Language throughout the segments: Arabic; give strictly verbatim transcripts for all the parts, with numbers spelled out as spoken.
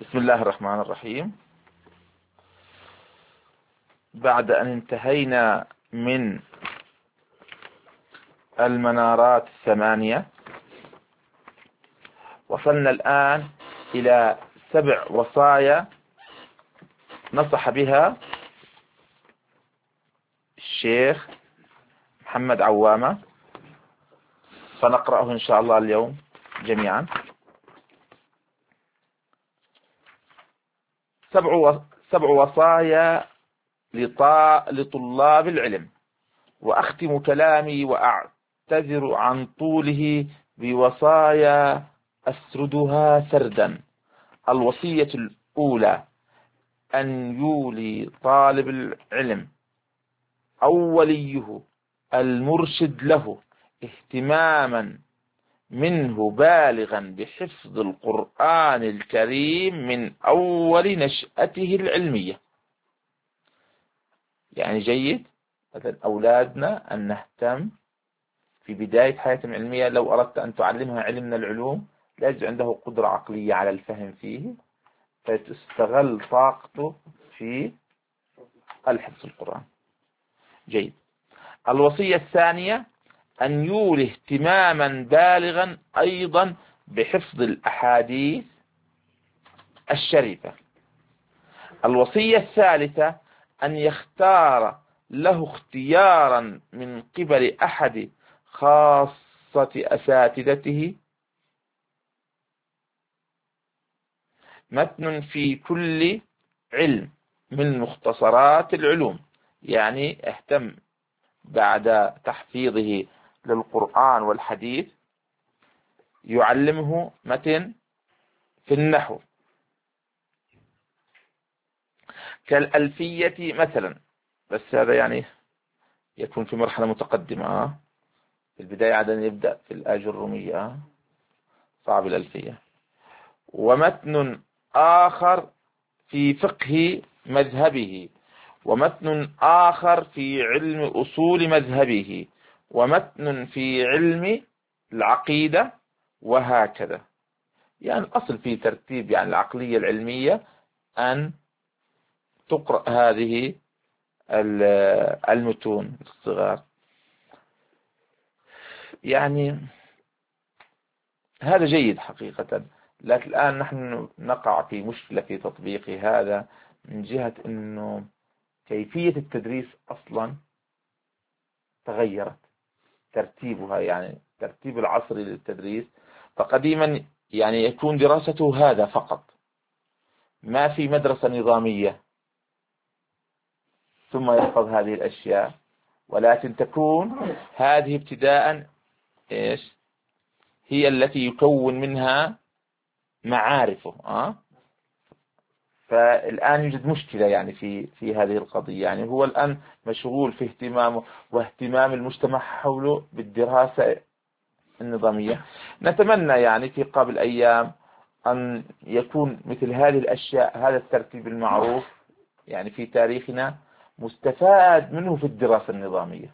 بسم الله الرحمن الرحيم. بعد أن انتهينا من المنارات الثمانية، وصلنا الآن إلى سبع وصايا نصح بها الشيخ محمد عوامة، فنقرأه إن شاء الله اليوم جميعا. سبع سبع وصايا لطلاب العلم. وأختم كلامي وأعتذر عن طوله بوصايا أسردها سردا. الوصية الأولى: أن يولي طالب العلم أو وليه المرشد له اهتماما منه بالغا بحفظ القرآن الكريم من أول نشأته العلمية. يعني جيد مثلا أولادنا أن نهتم في بداية حياتهم العلمية. لو أردت أن تعلمها علم من العلوم لازم عنده قدرة عقلية على الفهم فيه، فتستغل طاقته في الحفظ القرآن. جيد. الوصية الثانية: أن يولي اهتماما بالغا أيضا بحفظ الأحاديث الشريفة. الوصية الثالثة: أن يختار له اختيارا من قبل أحد خاصة أساتذته متن في كل علم من مختصرات العلوم. يعني اهتم بعد تحفيظه للقرآن والحديث يعلمه متن في النحو كالألفية مثلا، بس هذا يعني يكون في مرحلة متقدمة. في البداية عادة يبدأ في الآجرومية، صعب الألفية. ومتن آخر في فقه مذهبه، ومتن آخر في علم أصول مذهبه، ومتن في علم العقيدة، وهكذا. يعني الأصل في ترتيب يعني العقلية العلمية أن تقرأ هذه المتون الصغار. يعني هذا جيد حقيقة، لكن الآن نحن نقع في مشكلة في تطبيق هذا من جهة أنه كيفية التدريس أصلا تغيرت ترتيبها، يعني ترتيب العصري للتدريس. فقديما يعني يكون دراسته هذا فقط، ما في مدرسة نظامية ثم يحفظ هذه الأشياء، ولكن تكون هذه ابتداء إيش هي التي يكون منها معارفه. أه؟ فالآن يوجد مشكلة يعني في في هذه القضية. يعني هو الآن مشغول في اهتمامه واهتمام المجتمع حوله بالدراسة النظامية. نتمنى يعني في قبل أيام أن يكون مثل هذه الأشياء، هذا الترتيب المعروف يعني في تاريخنا، مستفاد منه في الدراسة النظامية.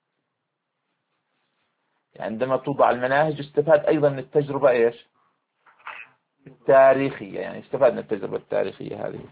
يعني عندما توضع المناهج يستفاد أيضا من التجربة إيش التاريخية، يعني استفاد من التجربة التاريخية هذه.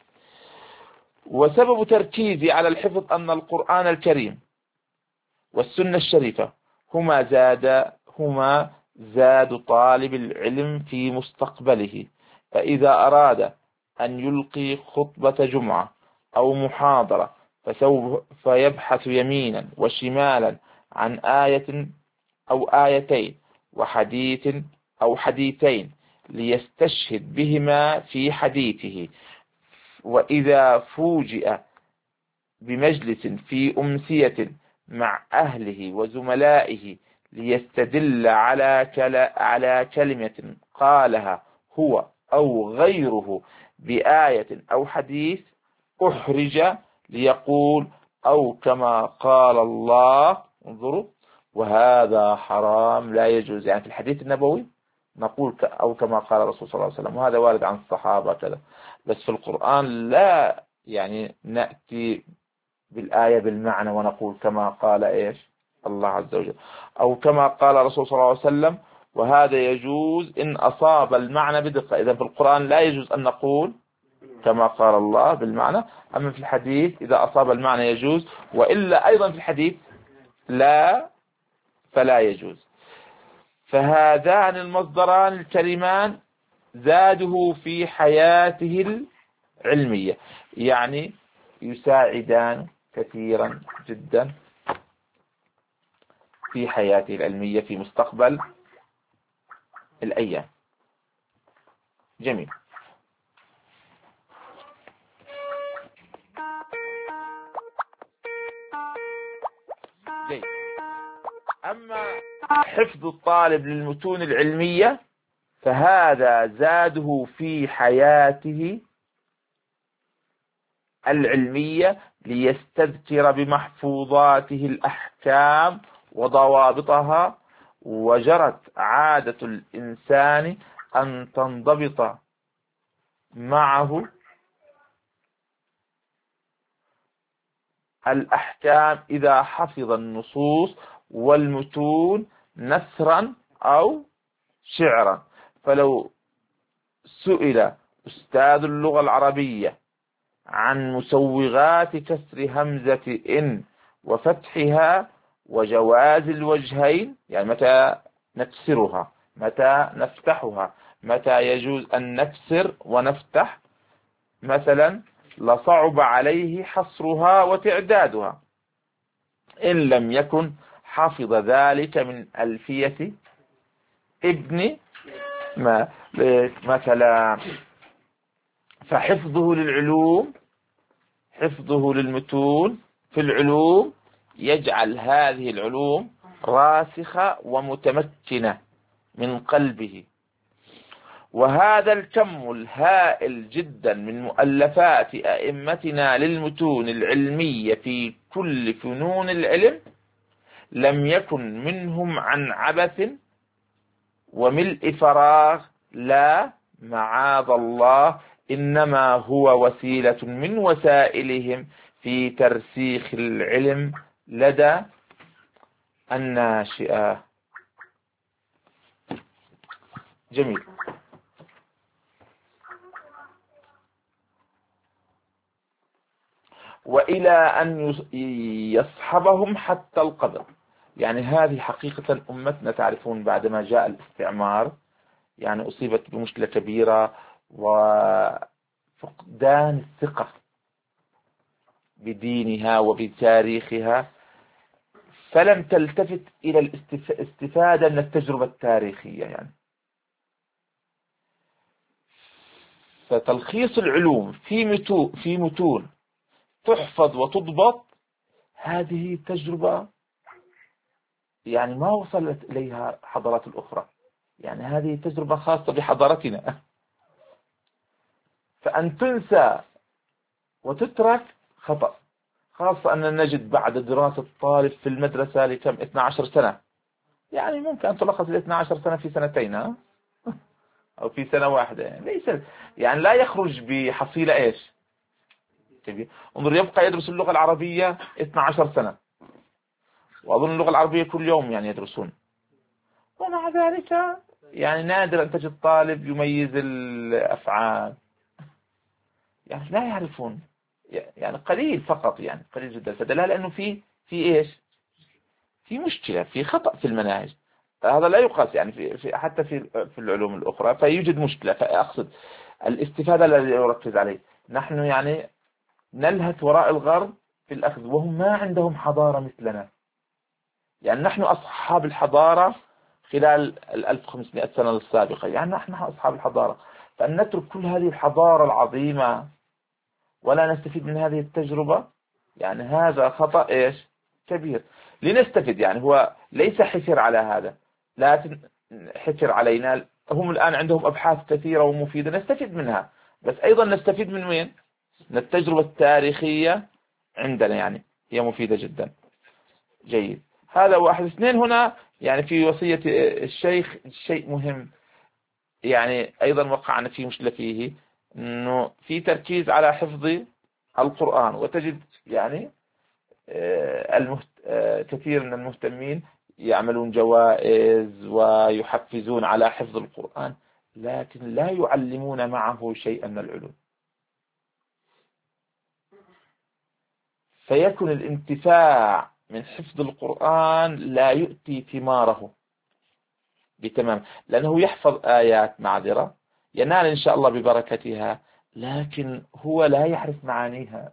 وسبب تركيزي على الحفظ أن القرآن الكريم والسنة الشريفة هما زاد هما زاد طالب العلم في مستقبله. فإذا أراد أن يلقي خطبة جمعة أو محاضرة فسوف فيبحث يمينا وشمالا عن آية أو آيتين وحديث أو حديثين ليستشهد بهما في حديثه. وإذا فوجئ بمجلس في أمسية مع أهله وزملائه ليستدل على على كلمة قالها هو أو غيره بآية أو حديث أحرج ليقول أو كما قال الله. انظروا، وهذا حرام لا يجوز. يعني في الحديث النبوي نقول أو كما قال الرسول صلى الله عليه وسلم، وهذا وارد عن الصحابة كذا. بس في القرآن لا يعني نأتي بالآية بالمعنى ونقول كما قال إيش الله عز وجل، أو كما قال الرسول صلى الله عليه وسلم، وهذا يجوز إن أصاب المعنى بدقة. إذا في القرآن لا يجوز أن نقول كما قال الله بالمعنى، أما في الحديث إذا أصاب المعنى يجوز، وإلا أيضا في الحديث لا فلا يجوز. فهذان المصدران الكريمان زاده في حياته العلمية، يعني يساعدان كثيرا جدا في حياته العلمية في مستقبل الأيام. جميل. جيد. أما حفظ الطالب للمتون العلمية فهذا زاده في حياته العلمية ليستذكر بمحفوظاته الأحكام وضوابطها، وجرت عادة الإنسان أن تنضبط معه الأحكام إذا حفظ النصوص والمتون نثرا أو شعرا. فلو سئل أستاذ اللغة العربية عن مسوغات كسر همزة إن وفتحها وجواز الوجهين، يعني متى نكسرها متى نفتحها متى يجوز أن نكسر ونفتح مثلا، لصعب عليه حصرها وتعدادها إن لم يكن حفظ ذلك من ألفية ابن ما مثلا. فحفظه للعلوم حفظه للمتون في العلوم يجعل هذه العلوم راسخة ومتمكنة من قلبه. وهذا الكم الهائل جدا من مؤلفات أئمتنا للمتون العلمية في كل فنون العلم لم يكن منهم عن عبث وملء فراغ، لا معاذ الله، إنما هو وسيلة من وسائلهم في ترسيخ العلم لدى الناشئة. جميل. وإلى أن يصحبهم حتى القبر. يعني هذه حقيقة أمتنا، تعرفون بعدما جاء الاستعمار يعني أصيبت بمشكلة كبيرة وفقدان الثقة بدينها وبتاريخها، فلم تلتفت إلى الاستفادة من التجربة التاريخية. يعني فتلخيص العلوم في متون في متون تحفظ وتضبط، هذه تجربة يعني ما وصلت إليها حضارات الأخرى، يعني هذه تجربة خاصة بحضارتنا. فأن تنسى وتترك خطأ، خاصة أن نجد بعد دراسة طالب في المدرسة لكم اثنتي عشرة سنة، يعني ممكن أن تلخص ال اثنتي عشرة سنة في سنتين أو في سنة واحدة، يعني ليس يعني لا يخرج بحصيلة إيش. انظر، يبقى يدرس اللغة العربية اثنتي عشرة سنة، وأظن اللغة العربية كل يوم يعني يدرسون، ومع ذلك يعني نادر أن تجد طالب يميز الأفعال، يعني لا يعرفون، يعني قليل فقط، يعني قليل جدا. فدلالة لأنه في في إيش في مشكلة، في خطأ في المناهج. هذا لا يقاس يعني في, في حتى في في العلوم الأخرى، فيوجد مشكلة. فأقصد الاستفادة الذي يركز عليه. نحن يعني نلهث وراء الغرب في الأخذ، وهم ما عندهم حضارة مثلنا. يعني نحن أصحاب الحضارة خلال ال ألف وخمسمائة سنة السابقة، يعني نحن أصحاب الحضارة. فأن نترك كل هذه الحضارة العظيمة ولا نستفيد من هذه التجربة، يعني هذا خطأ إيش كبير. لنستفيد، يعني هو ليس حكر على هذا، لا حكر علينا. هم الآن عندهم أبحاث كثيرة ومفيدة نستفيد منها، بس أيضا نستفيد من وين؟ من التجربة التاريخية عندنا، يعني هي مفيدة جدا. جيد. هذا واحد. اثنين، هنا يعني في وصية الشيخ شيء مهم، يعني أيضا وقعنا في مشكلة فيه، أنه في تركيز على حفظ القرآن، وتجد يعني المهت... كثير من المهتمين يعملون جوائز ويحفزون على حفظ القرآن، لكن لا يعلمون معه شيئا من العلوم، فيكون الانتفاع من حفظ القرآن لا يؤتي ثماره بتمام، لأنه يحفظ آيات معذرة ينال إن شاء الله ببركتها، لكن هو لا يعرف معانيها،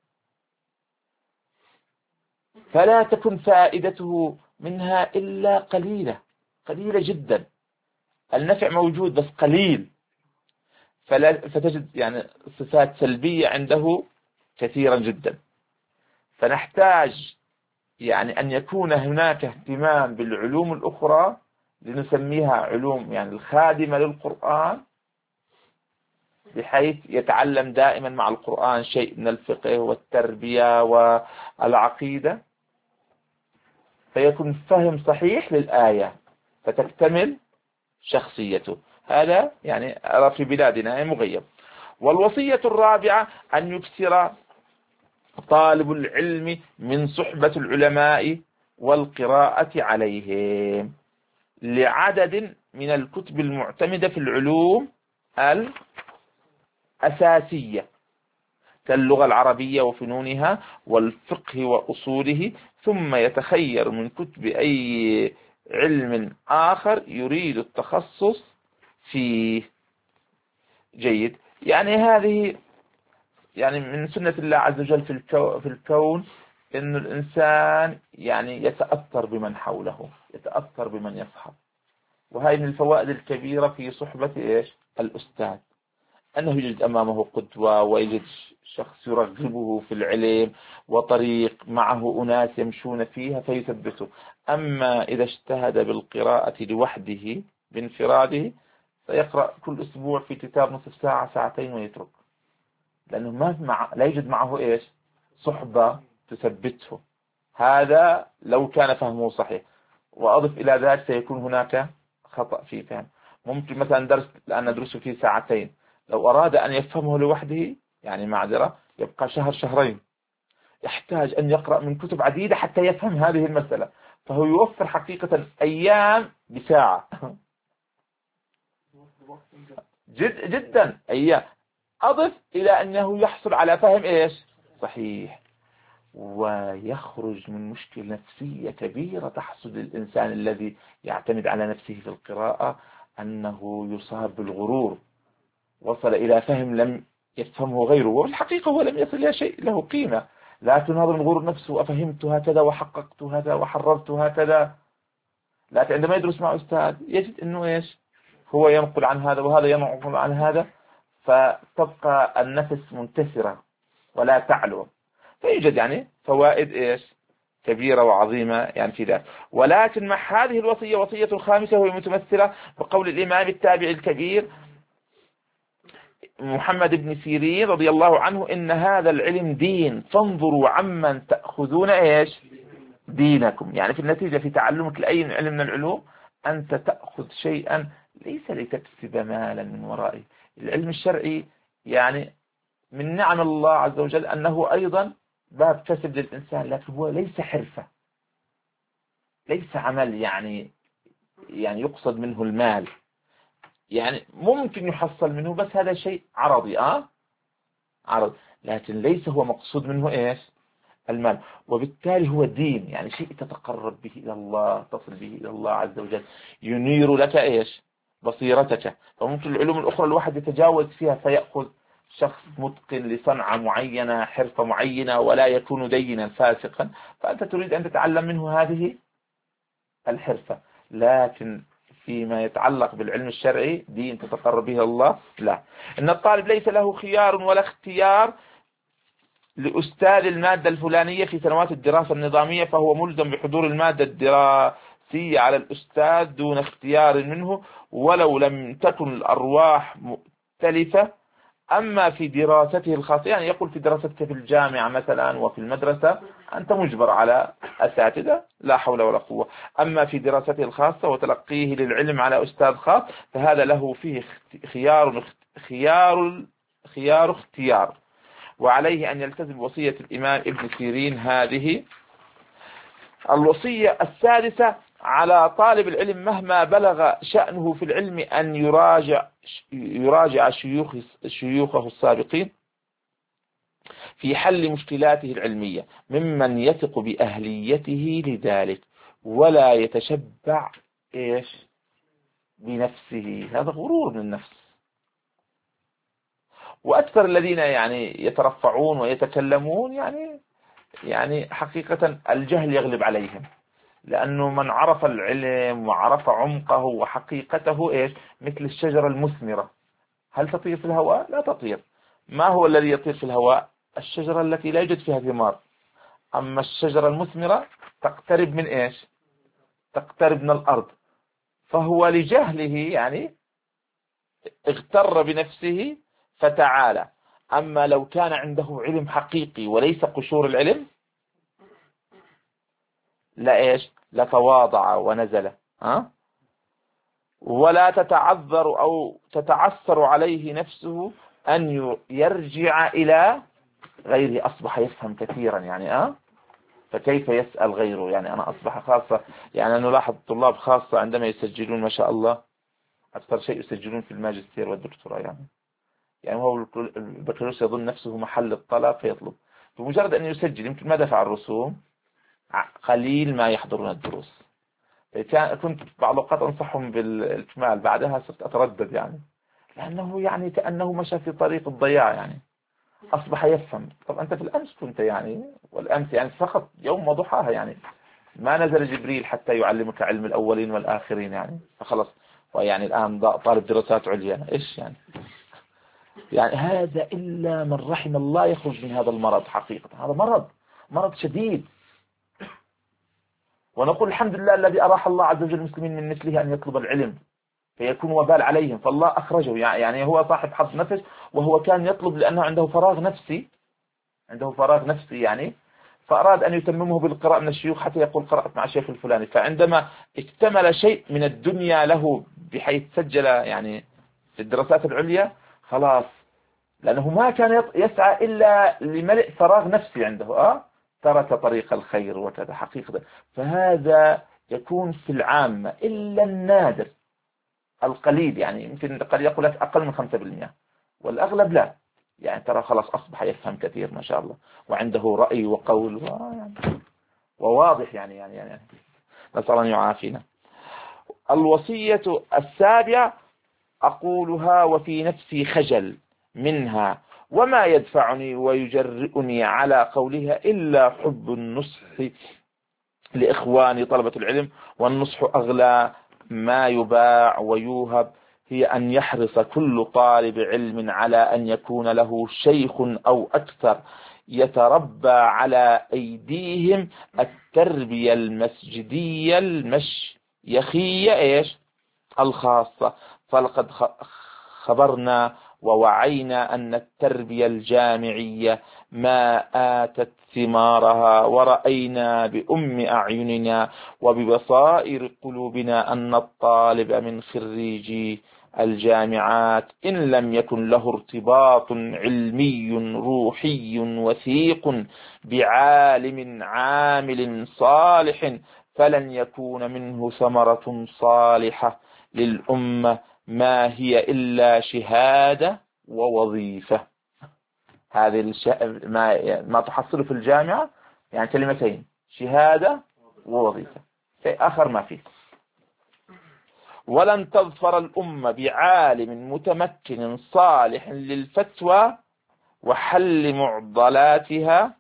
فلا تكن فائدته منها إلا قليلة قليلة جدا. النفع موجود بس قليل، فلا فتجد يعني صفات سلبية عنده كثيرا جدا. فنحتاج يعني أن يكون هناك اهتمام بالعلوم الأخرى، لنسميها علوم يعني الخادمة للقرآن، بحيث يتعلم دائما مع القرآن شيء من الفقه والتربية والعقيدة، فيكون فهم صحيح للآية فتكتمل شخصيته. هذا يعني في بلادنا مغيب. والوصية الرابعة أن يكثر طالب العلم من صحبة العلماء والقراءة عليهم، لعدد من الكتب المعتمدة في العلوم الأساسية كاللغة العربية وفنونها والفقه وأصوله، ثم يتخير من كتب أي علم آخر يريد التخصص فيه. جيد. يعني هذه يعني من سنة الله عز وجل في الكو في الكون إن الإنسان يعني يتأثر بمن حوله، يتأثر بمن يصحب. وهذه من الفوائد الكبيرة في صحبة إيش الأستاذ، أنه يجد أمامه قدوة، ويجد شخص يرغبه في العلم، وطريق معه أناس يمشون فيها فيثبته. أما إذا اجتهد بالقراءة لوحده بانفراده سيقرأ كل أسبوع في كتاب نصف ساعة ساعتين ويترك، لأنه ما مع لا يوجد معه إيش صحبة تثبته. هذا لو كان فهمه صحيح. وأضف إلى ذلك سيكون هناك خطأ في فهم. ممكن مثلا درس الآن ندرسه فيه ساعتين، لو أراد أن يفهمه لوحده يعني معذرة يبقى شهر شهرين، يحتاج أن يقرأ من كتب عديدة حتى يفهم هذه المسألة، فهو يوفر حقيقة أيام بساعة جد جدا أيام. أضف إلى أنه يحصل على فهم إيش صحيح، ويخرج من مشكلة نفسية كبيرة تحصل للإنسان الذي يعتمد على نفسه في القراءة، أنه يصاب بالغرور، وصل إلى فهم لم يفهمه غيره، والحقيقة هو لم يصل إلى شيء له قيمة، لكن هذا من غرور نفسه، أفهمت هكذا وحققت هذا وحررت هكذا. لكن عندما يدرس مع أستاذ يجد أنه إيش هو ينقل عن هذا وهذا ينقل عن هذا، فتبقى النفس منتثرة ولا تعلو، فيوجد يعني فوائد إيش كبيرة وعظيمة يعني في ذلك. ولكن مع هذه الوصية وصية خامسة وهي متمثلة بقول الإمام التابعي الكبير محمد بن سيرين رضي الله عنه: إن هذا العلم دين، فانظروا عمن تأخذون إيش دينكم. يعني في النتيجة في تعلمك لأي علم من العلوم أنت تأخذ شيئا ليس لتكسب مالا من ورائه. العلم الشرعي يعني من نعم الله عز وجل أنه أيضا باب كسب للإنسان، لكن هو ليس حرفة، ليس عمل يعني يعني يقصد منه المال، يعني ممكن يحصل منه بس هذا شيء عرضي آه عرض، لكن ليس هو مقصود منه إيش المال. وبالتالي هو دين، يعني شيء تتقرب به إلى الله، تصل به إلى الله عز وجل، ينير لك إيش بصيرتك. فممكن العلوم الأخرى الواحد يتجاوز فيها فيأخذ شخص متقن لصنعة معينة، حرفة معينة، ولا يكون دينا فاسقا، فأنت تريد أن تتعلم منه هذه الحرفة. لكن فيما يتعلق بالعلم الشرعي دين تتقرب به الله، لا. إن الطالب ليس له خيار ولا اختيار لأستاذ المادة الفلانية في سنوات الدراسة النظامية، فهو ملزم بحضور المادة الدراسية على الأستاذ دون اختيار منه، ولو لم تكن الأرواح مختلفة. أما في دراسته الخاصة، يعني يقول في دراستك في الجامعة مثلا وفي المدرسة أنت مجبر على أساتذة لا حول ولا قوة. أما في دراسته الخاصة وتلقيه للعلم على أستاذ خاص فهذا له فيه خيار خيار خيار اختيار، وعليه أن يلتزم بوصية الإمام ابن سيرين هذه. الوصية السادسة على طالب العلم مهما بلغ شأنه في العلم أن يراجع يراجع شيوخ شيوخه السابقين في حل مشكلاته العلمية ممن يثق بأهليته لذلك، ولا يتشبع إيش بنفسه. هذا غرور من النفس. وأكثر الذين يعني يترفعون ويتكلمون يعني يعني حقيقة الجهل يغلب عليهم، لأنه من عرف العلم وعرف عمقه وحقيقته إيش مثل الشجرة المثمرة، هل تطير في الهواء؟ لا تطير. ما هو الذي يطير في الهواء؟ الشجرة التي لا يوجد فيها ثمار. أما الشجرة المثمرة تقترب من إيش؟ تقترب من الأرض. فهو لجهله يعني اغتر بنفسه فتعالى. أما لو كان عنده علم حقيقي وليس قشور العلم لا إيش لتواضع ونزل. ها؟ ولا تتعذر أو تتعثر عليه نفسه أن يرجع إلى غيره. أصبح يفهم كثيرا يعني أه فكيف يسأل غيره؟ يعني أنا أصبح خاصة، يعني أنا نلاحظ الطلاب خاصة عندما يسجلون ما شاء الله أكثر شيء يسجلون في الماجستير والدكتوراه. يعني يعني هو البكالوريوس يظن نفسه محل الطلب فيطلب، بمجرد أن يسجل يمكن ما دفع الرسوم قليل ما يحضرون الدروس. كنت بعض الأوقات أنصحهم بالإكمال، بعدها صرت أتردد يعني لأنه يعني كأنه مشى في طريق الضياع. يعني أصبح يفهم. طب أنت في الأمس كنت يعني والأمس يعني فقط يوم وضحاها، يعني ما نزل جبريل حتى يعلمك علم الأولين والآخرين يعني فخلص. ويعني الآن طالب دراسات عليا إيش يعني يعني هذا إلا من رحم الله يخرج من هذا المرض. حقيقة هذا مرض مرض شديد. ونقول الحمد لله الذي أراح الله عز وجل المسلمين من مثله أن يطلب العلم فيكون وبال عليهم، فالله أخرجه. يعني هو صاحب حظ نفس، وهو كان يطلب لأنه عنده فراغ نفسي عنده فراغ نفسي يعني فأراد أن يتممه بالقراءة من الشيوخ حتى يقول قرأت مع الشيخ الفلاني. فعندما اكتمل شيء من الدنيا له بحيث سجل يعني في الدراسات العليا خلاص، لأنه ما كان يسعى إلا لملء فراغ نفسي عنده أه ترك طريق الخير وكذا حقيقة. فهذا يكون في العامة إلا النادر القليل، يعني يمكن قد يقول لك أقل من خمسة بالمئة، والأغلب لا. يعني ترى خلاص أصبح يفهم كثير ما شاء الله وعنده رأي وقول ويعني وواضح يعني يعني يعني نسأل أن يعافينا. الوصية السابعة أقولها وفي نفسي خجل منها، وما يدفعني ويجرئني على قولها إلا حب النصح لإخواني طلبة العلم، والنصح أغلى ما يباع ويوهب. هي أن يحرص كل طالب علم على أن يكون له شيخ أو أكثر يتربى على أيديهم التربية المسجدية المشيخية إيش الخاصة. فلقد خبرنا ووعينا أن التربية الجامعية ما آتت ثمارها، ورأينا بأم أعيننا وببصائر قلوبنا أن الطالب من خريجي الجامعات إن لم يكن له ارتباط علمي روحي وثيق بعالم عامل صالح فلن يكون منه ثمرة صالحة للأمة ما هي إلا شهادة ووظيفة. هذه الش... ما ما تحصله في الجامعة يعني كلمتين شهادة ووظيفة، في آخر ما فيه. ولن تظفر الأمة بعالم متمكن صالح للفتوى وحل معضلاتها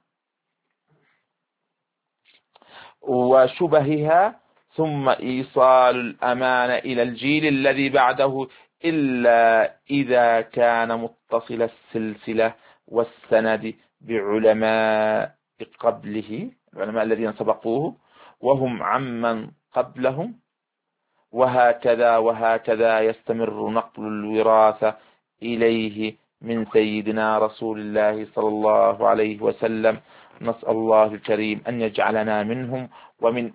وشبهها ثم إيصال الأمانة إلى الجيل الذي بعده إلا إذا كان متصل السلسلة والسند بعلماء قبله، العلماء الذين سبقوه وهم عمن قبلهم، وهكذا وهكذا يستمر نقل الوراثة إليه من سيدنا رسول الله صلى الله عليه وسلم. نسأل الله الكريم أن يجعلنا منهم ومن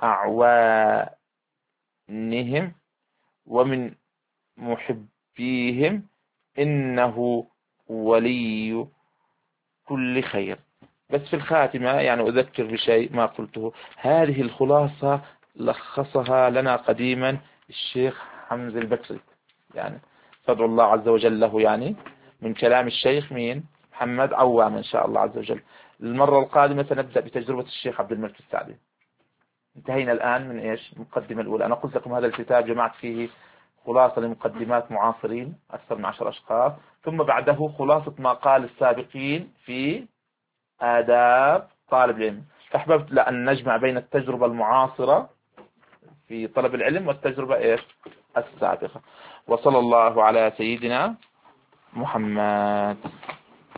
أعوانهم ومن محبيهم، إنه ولي كل خير. بس في الخاتمة يعني أذكر بشيء ما قلته، هذه الخلاصة لخصها لنا قديما الشيخ حمزة البكري، يعني فادعو الله عز وجل له، يعني من كلام الشيخ مين؟ محمد عوام إن شاء الله عز وجل. المرة القادمة سنبدأ بتجربة الشيخ عبد الملك السعدي. انتهينا الآن من إيش؟ المقدمة الأولى. أنا قلت لكم هذا الكتاب جمعت فيه خلاصة لمقدمات معاصرين أكثر من عشر أشخاص، ثم بعده خلاصة ما قال السابقين في آداب طالب العلم. فأحببت لأن نجمع بين التجربة المعاصرة في طلب العلم والتجربة إيش؟ السابقة. وصلى الله على سيدنا محمد.